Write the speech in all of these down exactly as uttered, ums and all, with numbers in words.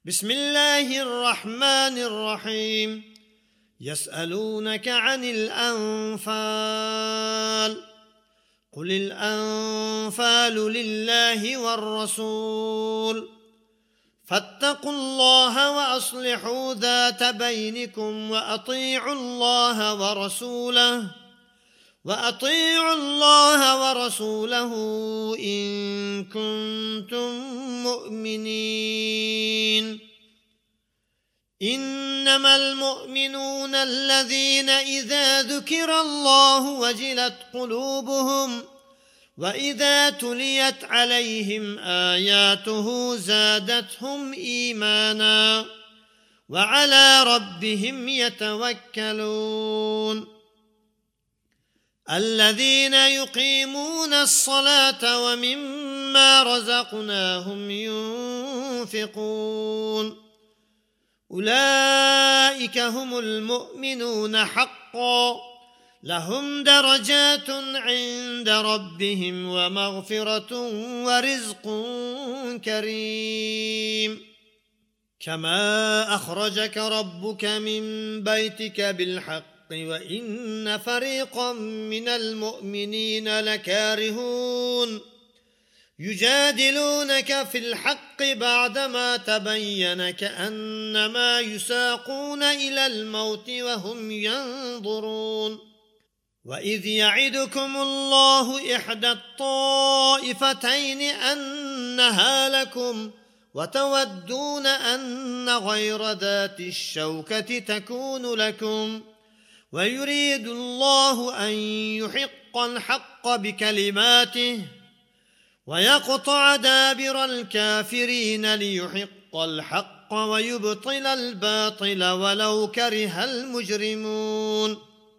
بسم الله الرحمن الرحيم. يسألونك عن الأنفال قل الأنفال لله والرسول فاتقوا الله وأصلحوا ذات بينكم وأطيعوا الله ورسوله وأطيعوا الله ورسوله إن كنتم مؤمنين. إنما المؤمنون الذين إذا ذكر الله وجلت قلوبهم وإذا تليت عليهم آياته زادتهم إيمانا وعلى ربهم يتوكلون. الذين يقيمون الصلاة ومما رزقناهم ينفقون أولئك هم المؤمنون حقا لهم درجات عند ربهم ومغفرة ورزق كريم. كما أخرجك ربك من بيتك بالحق وإن فريقا من المؤمنين لكارهون يجادلونك في الحق بعدما تبين كأنما يساقون إلى الموت وهم ينظرون. وإذ يعدكم الله إحدى الطائفتين أنها لكم وتودون أن غير ذات الشوكة تكون لكم ويريد الله أن يحق الحق بكلماته ويقطع دابر الكافرين ليحق الحق ويبطل الباطل ولو كره المجرمون.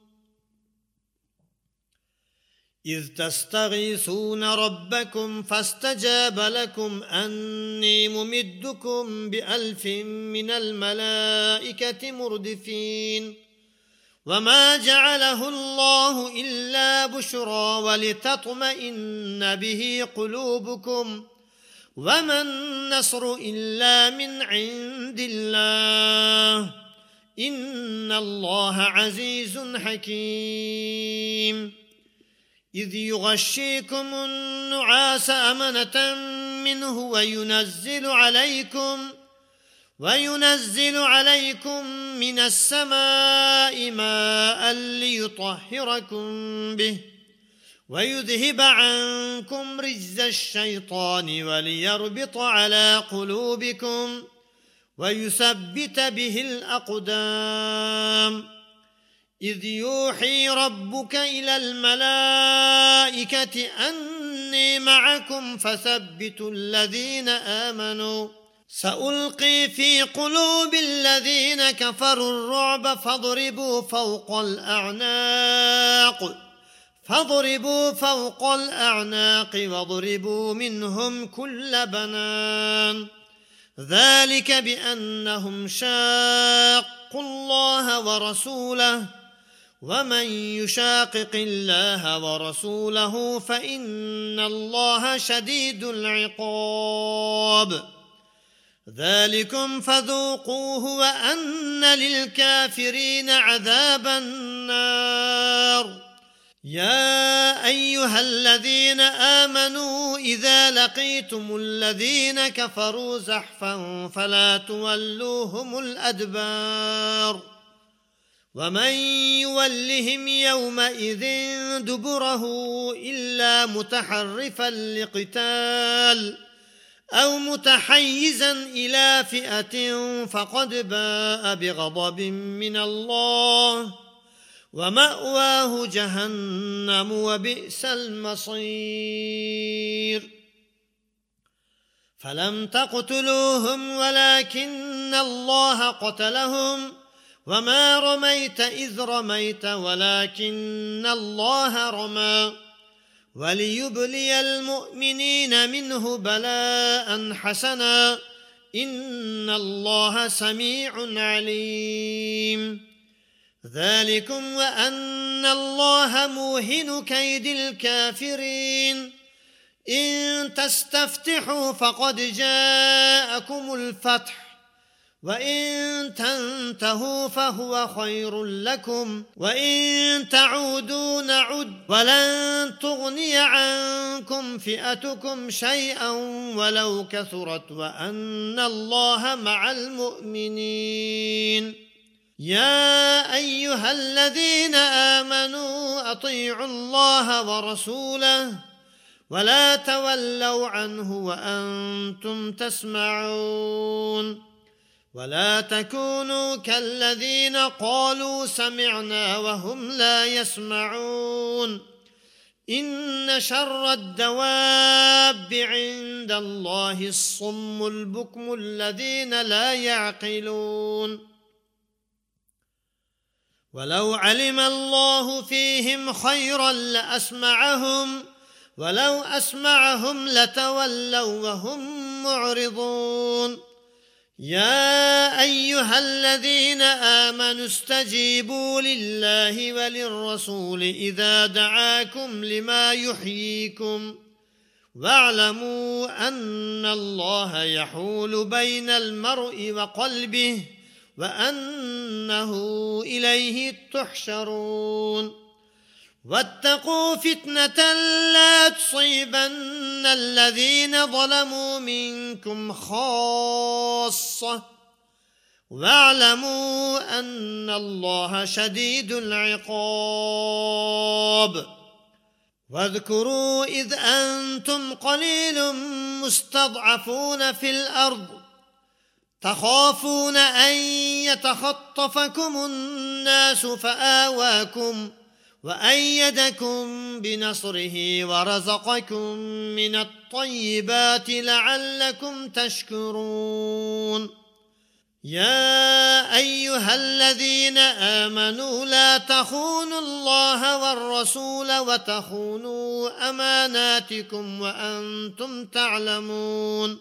إذ تستغيثون ربكم فاستجاب لكم أني ممدكم بألف من الملائكة مردفين وما جعله الله إلا بشرى ولتطمئن به قلوبكم وما النصر إلا من عند الله إن الله عزيز حكيم. إذ يغشيكم النعاس أمنة منه وينزل عليكم وينزل عليكم من السماء ماء ليطهركم به ويذهب عنكم رجز الشيطان وليربط على قلوبكم ويثبت به الأقدام. إذ يوحي ربك إلى الملائكة أني معكم فثبتوا الذين آمنوا سألقي في قلوب الذين كفروا الرعب فاضربوا فوق الأعناق فاضربوا فوق الأعناق واضربوا منهم كل بنان ذلك بأنهم شاقوا الله ورسوله ومن يشاقق الله ورسوله فإن الله شديد العقاب. ذلكم فذوقوه وأن للكافرين عذاب النار. يا أيها الذين آمنوا إذا لقيتم الذين كفروا زحفا فلا تولوهم الأدبار ومن يولهم يومئذ دبره إلا متحرفا لقتال أو متحيزا إلى فئة فقد باء بغضب من الله ومأواه جهنم وبئس المصير. فلم تقتلوهم ولكن الله قتلهم وما رميت إذ رميت ولكن الله رمى وليبلي المؤمنين منه بلاء حسنا إن الله سميع عليم. ذلكم وأن الله موهن كيد الكافرين إن تستفتحوا فقد جاءكم الفتح وإن تنتهوا فهو خير لكم وإن تعودوا نعد ولن تغني عنكم فئتكم شيئا ولو كثرت وأن الله مع المؤمنين. يا أيها الذين آمنوا أطيعوا الله ورسوله ولا تولوا عنه وأنتم تسمعون. ولا تكونوا كالذين قالوا سمعنا وهم لا يسمعون. إن شر الدواب عند الله الصم البكم الذين لا يعقلون. ولو علم الله فيهم خيرا لأسمعهم ولو أسمعهم لتولوا وهم معرضون. يا أيها الذين آمنوا استجيبوا لله وللرسول إذا دعاكم لما يحييكم واعلموا أن الله يحول بين المرء وقلبه وأنه إليه تحشرون. واتقوا فتنة لا تصيبن الذين ظلموا منكم خاصة واعلموا أن الله شديد العقاب. واذكروا إذ أنتم قليل مستضعفون في الأرض تخافون أن يتخطفكم الناس فآواكم وأيدكم بنصره ورزقكم من الطيبات لعلكم تشكرون. يا أيها الذين آمنوا لا تخونوا الله والرسول وتخونوا أماناتكم وأنتم تعلمون.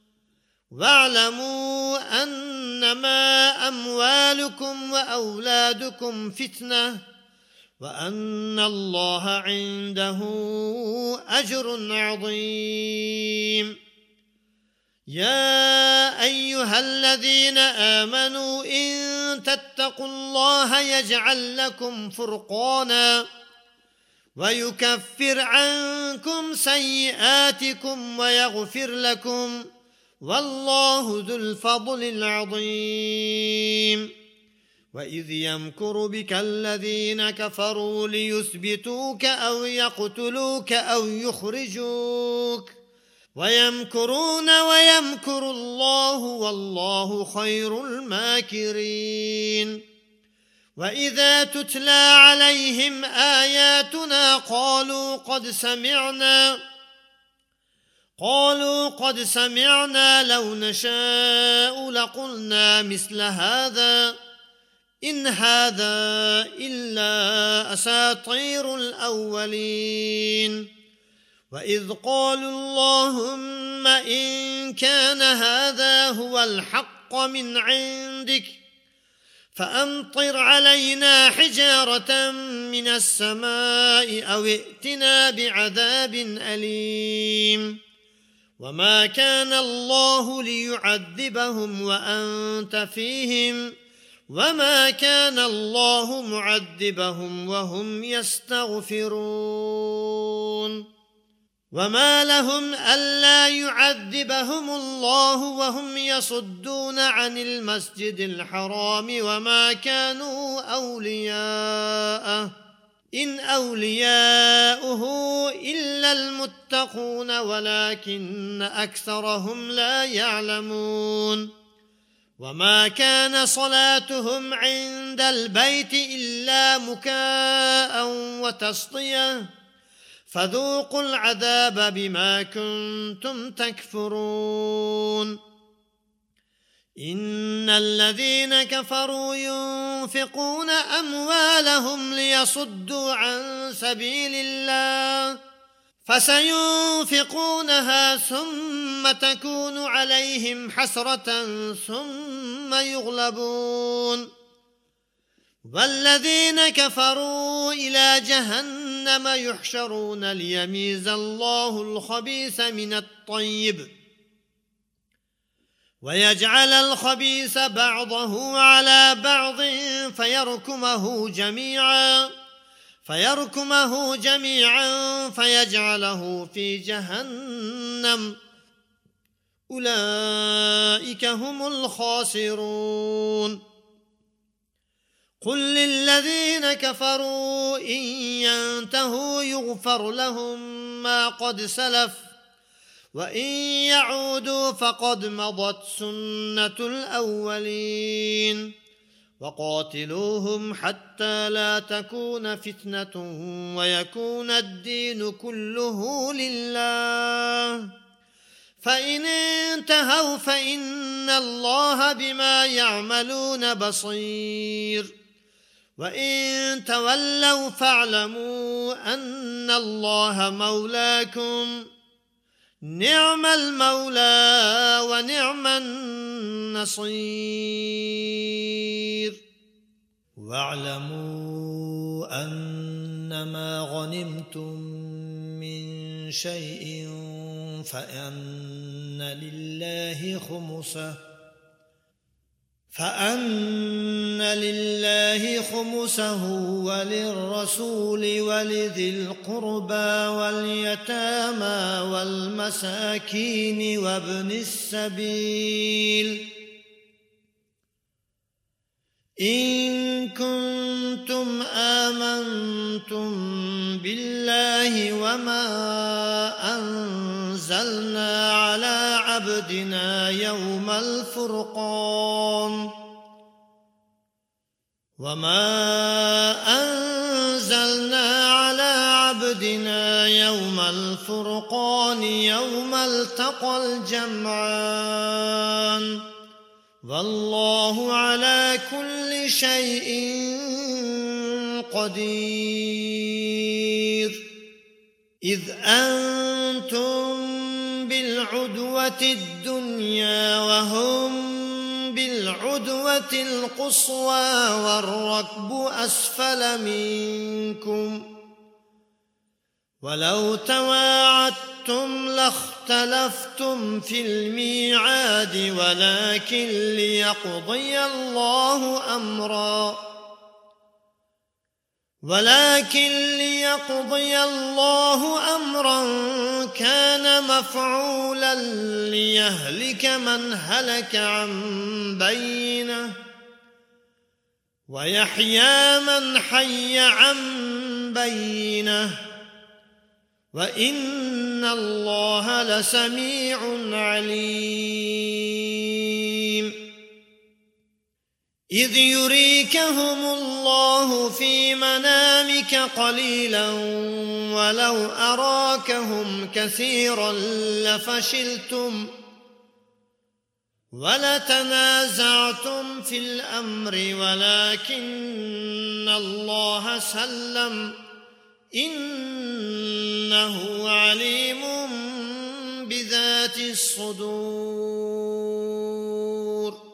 واعلموا أنما أموالكم وأولادكم فتنة وأن الله عنده أجر عظيم. يا أيها الذين آمنوا إن تتقوا الله يجعل لكم فرقانا ويكفر عنكم سيئاتكم ويغفر لكم والله ذو الفضل العظيم. وإذ يمكر بك الذين كفروا ليثبتوك أو يقتلوك أو يخرجوك ويمكرون ويمكر الله والله خير الماكرين. وإذا تتلى عليهم آياتنا قالوا قد سمعنا قالوا قد سمعنا لو نشاء لقلنا مثل هذا إن هذا إلا أساطير الأولين. وإذ قالوا اللهم إن كان هذا هو الحق من عندك فأمطر علينا حجارة من السماء أو ائتنا بعذاب أليم. وما كان الله ليعذبهم وأنت فيهم وما كان الله معذبهم وهم يستغفرون. وما لهم ألا يعذبهم الله وهم يصدون عن المسجد الحرام وما كانوا أولياءه إن أولياؤه إلا المتقون ولكن أكثرهم لا يعلمون. وما كان صلاتهم عند البيت إلا مكاء وتصدية فذوقوا العذاب بما كنتم تكفرون. إن الذين كفروا ينفقون أموالهم ليصدوا عن سبيل الله فسينفقونها ثم تكون عليهم حسرة ثم يغلبون والذين كفروا إلى جهنم يحشرون ليميز الله الخبيث من الطيب ويجعل الخبيث بعضه على بعض فيركمه جميعا فيركمه جميعا فيجعله في جهنم أولئك هم الخاسرون قل للذين كفروا إن ينتهوا يغفر لهم ما قد سلف وإن يعودوا فقد مضت سنة الأولين وقاتلوهم حتى لا تكون فتنة ويكون الدين كله لله فإن انتهوا فإن الله بما يعملون بصير وإن تولوا فاعلموا أن الله مولاكم نعم المولى ونعم النصير واعلموا أنما غنمتم من شيء فأن لله خمسه فأن لله خمسه وللرسول ولذي القربى واليتامى والمساكين وابن السبيل إن كنتم آمنتم بالله وما أنزلنا على عبدنا يوم الفرقان وما أنزلنا على عبدنا يوم الفرقان يوم التقى الجمعان والله على كل شيء قدير إذ أنتم بالعدوة الدنيا وهم بالعدوة القصوى والركب أسفل منكم ولو تواعدتم لاختلفتم في الميعاد ولكن ليقضي الله أمرا ولكن ليقضي الله أمرا كان مفعولا ليهلك من هلك عن بينه ويحيى من حي عن بينه وإن الله لسميع عليم إذ يريكهم الله في منامك قليلا ولو أراكهم كثيرا لفشلتم ولتنازعتم في الأمر ولكن الله سلم إنه عليم بذات الصدور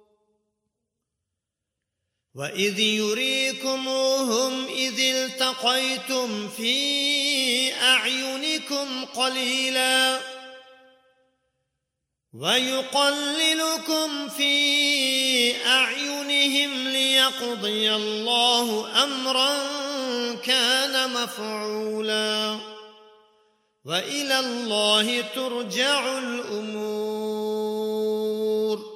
وإذ يريكموهم إذ التقيتم في أعينكم قليلا ويقللكم في أعينهم ليقضي الله أمرا كان مفعولا وإلى الله ترجع الأمور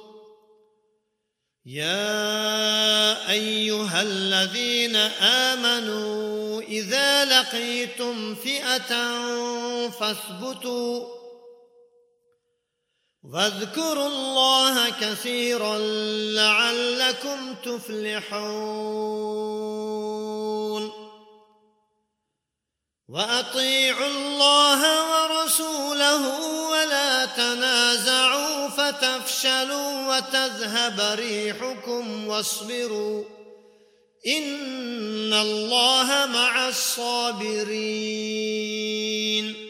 يا أيها الذين آمنوا إذا لقيتم فئة فاثبتوا واذكروا الله كثيرا لعلكم تفلحون وأطيعوا الله ورسوله ولا تنازعوا فتفشلوا وتذهب ريحكم واصبروا إن الله مع الصابرين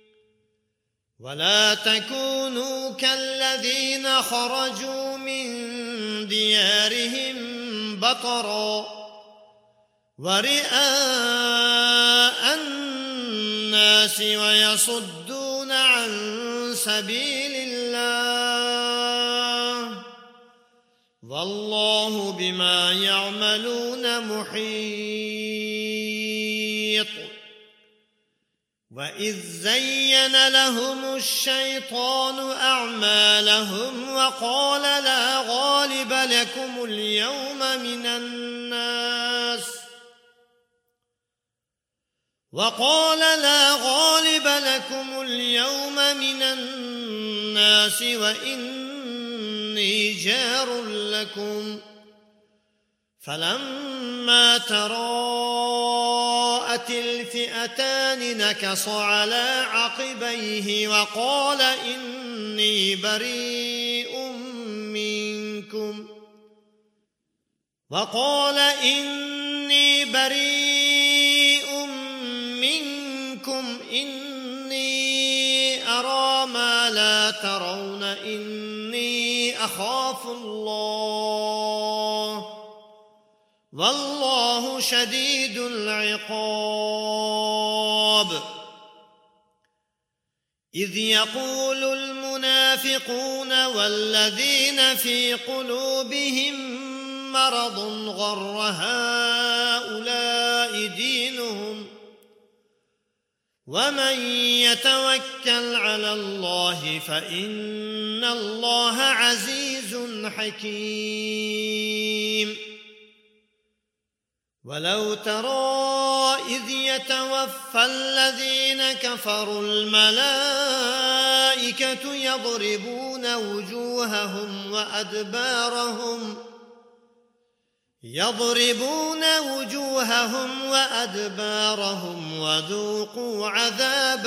ولا تكونوا كالذين خرجوا من ديارهم بطرا ورئاء الناس ويصدون عن سبيل الله والله بما يعملون محيط وإذ زين لهم الشيطان أعمالهم وقال لا غالب لكم اليوم من الناس وقال لا غالب لكم اليوم من الناس وإني جار لكم فلما تراءت الفئتان نكص على عقبيه وقال إني بريء منكم وقال إني بريء منكم إني أرى ما لا ترون إني أخاف الله والله شديد العقاب إذ يقول المنافقون والذين في قلوبهم مرض غر هؤلاء دينهم ومن يتوكل على الله فإن الله عزيز حكيم ولو ترى إذ يتوفى الذين كفروا الملائكة يضربون وجوههم وأدبارهم يضربون وجوههم وأدبارهم وذوقوا عذاب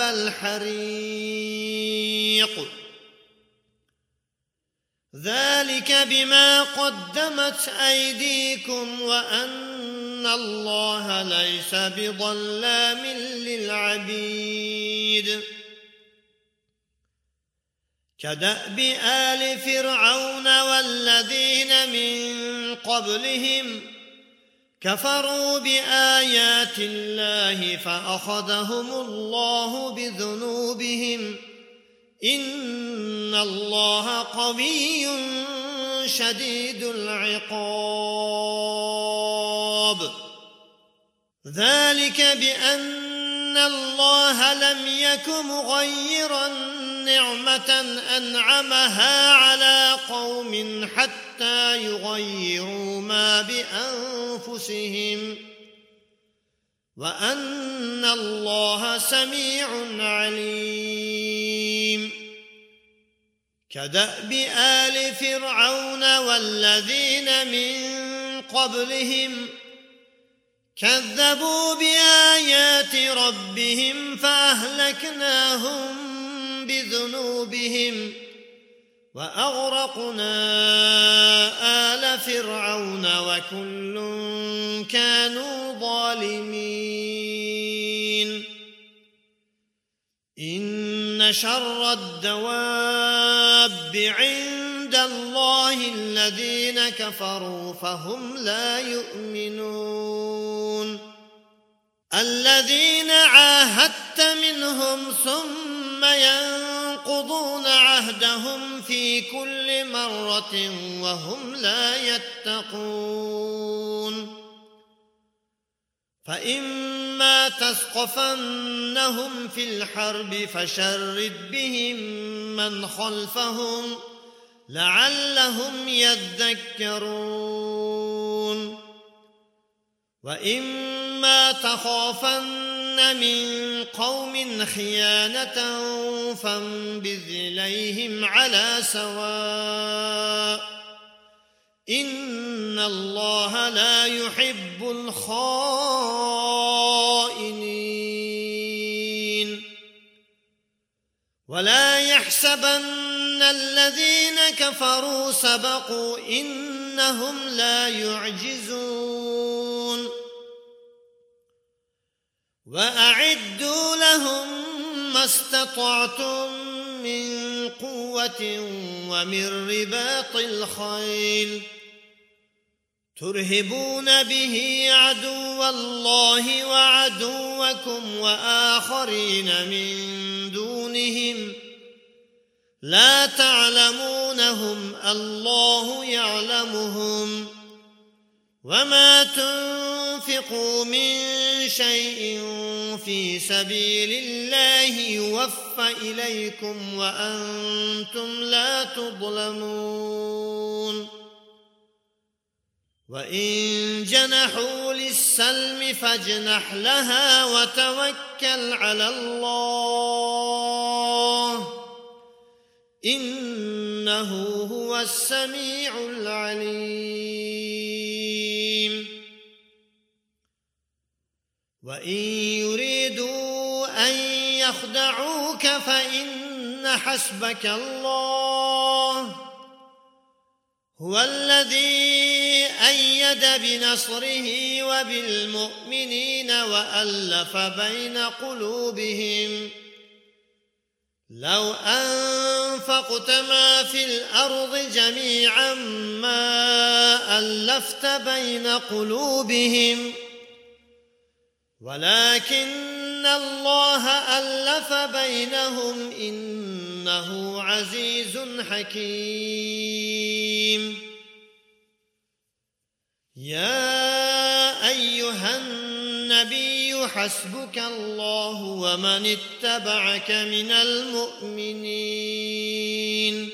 الحريق ذلك بما قدمت أيديكم وأن الله ليس بظلام للعبيد كدأب آل فرعون والذين من قبلهم كفروا بآيات الله فأخذهم الله بذنوبهم إن الله قوي شديد العقاب ذلك بأن الله لم يك مغيرا نعمة أنعمها على قوم حتى يغيروا ما بأنفسهم وأن الله سميع عليم كدأب آل فرعون والذين من قبلهم كذبوا بآيات ربهم فأهلكناهم بذنوبهم وأغرقنا آل فرعون وكل كانوا ظالمين إن شر الدواب عند الله الذين كفروا فهم لا يؤمنون الذين عاهدت منهم ثم ينقضون عهدهم في كل مرة وهم لا يتقون فإما تثقفنهم في الحرب فشرد بهم من خلفهم لعلهم يذكرون وإما تخافن من قوم خيانة فانبذ إليهم على سواء إن الله لا يحب الخائنين ولا يحسبن الذين كفروا سبقوا إنهم لا يعجزون وأعدوا لهم ما استطعتم من قوة ومن رباط الخيل ترهبون به عدو الله وعدوكم وآخرين من دونهم لا تعلمونهم الله يعلمهم وما تنفقوا من شيء في سبيل الله يوفى إليكم وأنتم لا تظلمون وإن جنحوا للسلم فاجنح لها وتوكل على الله إنه هو السميع العليم وإن يريدوا أن يخدعوك فإن حسبك الله هو الذي أيد بنصره وبالمؤمنين وألف بين قلوبهم لو أنفقت ما في الأرض جميعا ما ألفت بين قلوبهم ولكن الله ألف بينهم إنه عزيز حكيم يا أيها النبي حسبك الله ومن اتبعك من المؤمنين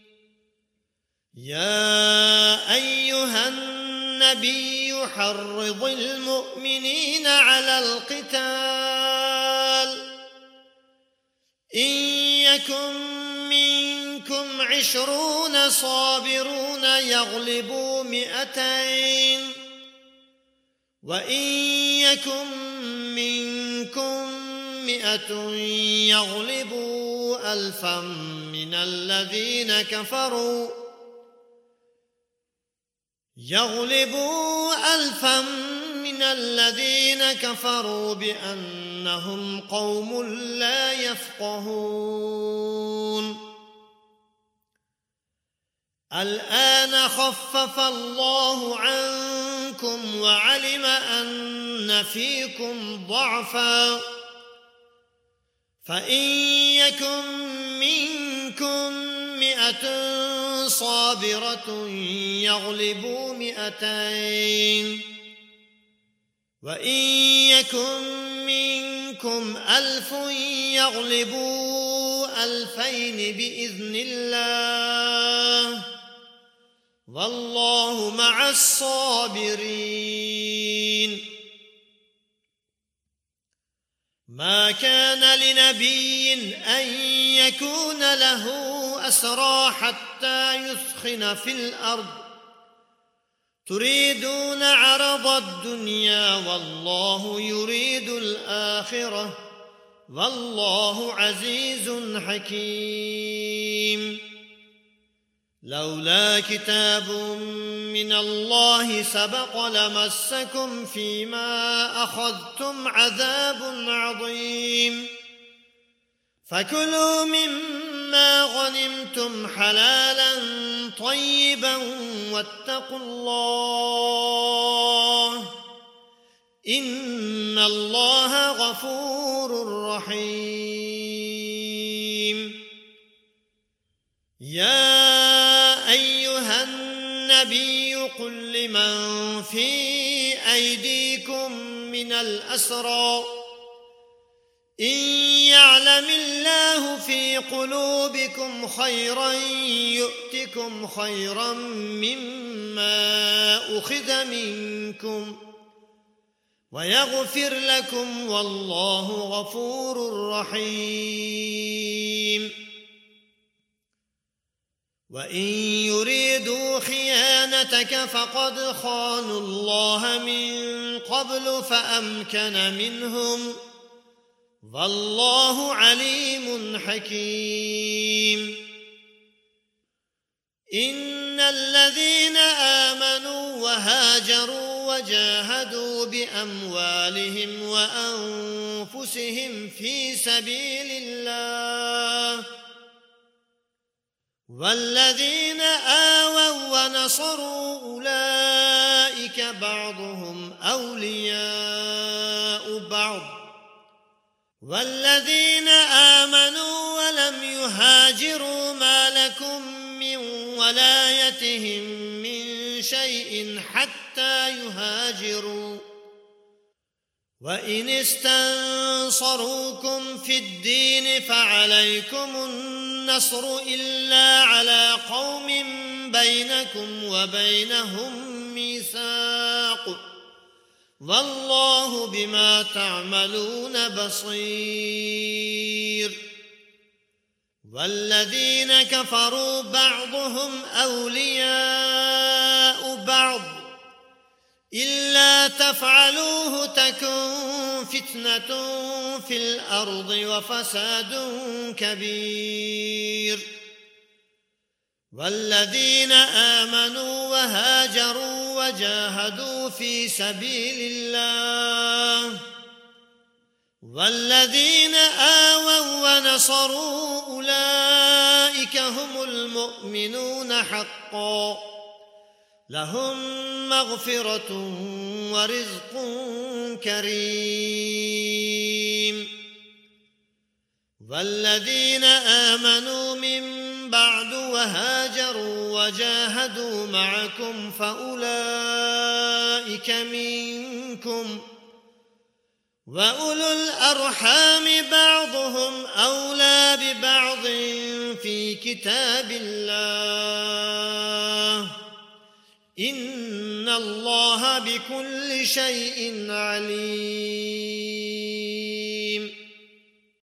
يا أيها النبي حرض المؤمنين على القتال إن يكن منكم عشرون صابرون يغلبوا مئتين وإن يكن منكم مئة يغلبوا ألفا من الذين كفروا يغلبوا ألفا من الذين كفروا بأنهم قوم لا يفقهون الآن خفف الله عنكم وعلم أن فيكم ضعفا فإن يكن منكم مئة صابرة يغلبوا مئتين وإن يكن منكم ألف يغلبوا ألفين بإذن الله والله مع الصابرين ما كان لنبي أن يكون له أسرى حتى يثخن في الأرض تريدون عرض الدنيا والله يريد الآخرة والله عزيز حكيم لولا كتاب من الله سبق لمسكم فيما أخذتم عذاب عظيم فكلوا مما غنمتم حلالا طيبا واتقوا الله إن الله غفور رحيم يا أيها النبي قل لمن في أيديكم من الأسرى إن يعلم الله في قلوبكم خيرا يؤتكم خيرا مما أخذ منكم ويغفر لكم والله غفور رحيم وإن يريدوا خيانتك فقد خانوا الله من قبل فأمكن منهم والله عليم حكيم إن الذين آمنوا وهاجروا وجاهدوا بأموالهم وأنفسهم في سبيل الله والذين آووا ونصروا أولئك بعضهم أولياء بعض والذين آمنوا ولم يهاجروا ما لكم من ولايتهم من شيء حتى يهاجروا، وإن استنصروكم في الدين فعليكم النصر إلا على قوم بينكم وبينهم ميثاق، والله بما تعملون بصير. والذين كفروا بعضهم أولياء بعض إلا تفعلوه تكن فتنة في الأرض وفساد كبير. والذين آمنوا وهاجروا وجاهدوا في سبيل الله والذين آووا ونصروا أولئك هم المؤمنون حقا، لهم مغفرة ورزق كريم. والذين آمنوا من بعد وهاجروا وجاهدوا معكم فأولئك منكم، وأولو الأرحام بعضهم أولى ببعض في كتاب الله، إن الله بكل شيء عليم.